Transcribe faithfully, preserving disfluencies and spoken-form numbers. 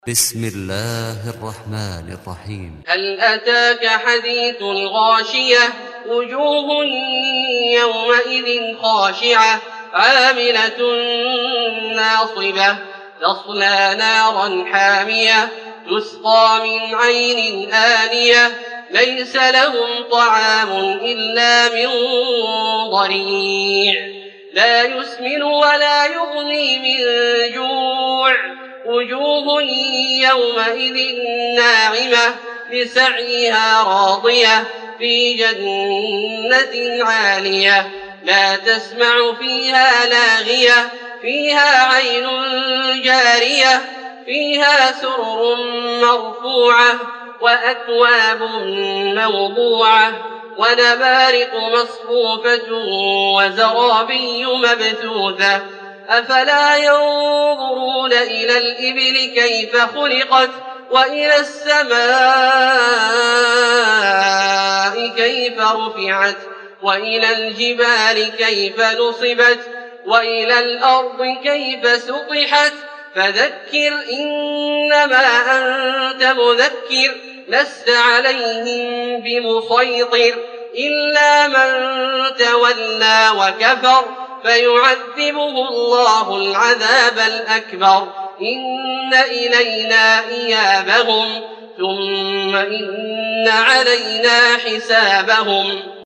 بسم الله الرحمن الرحيم. هل أتاك حديث الغاشية؟ وجوه يومئذ خاشعة عاملة ناصبة تصلى نارا حامية تسقى من عين آنية ليس لهم طعام إلا من ضريع لا يسمن ولا يغني من جوع وجوه يومئذ ناعمة لسعيها راضية في جنة عالية لا تسمع فيها لاغية فيها عين جارية فيها سرر مرفوعة وأكواب موضوعة ونمارق مصفوفة وزرابي مبثوثة أفلا ينظرون إلى الإبل كيف خلقت وإلى السماء كيف رفعت وإلى الجبال كيف نصبت وإلى الأرض كيف سطحت فذكر إنما أنت مذكر لست عليهم بمسيطر إلا من تولى وكفر فيعذبه الله العذاب الأكبر إن إلينا إيابهم ثم إن علينا حسابهم.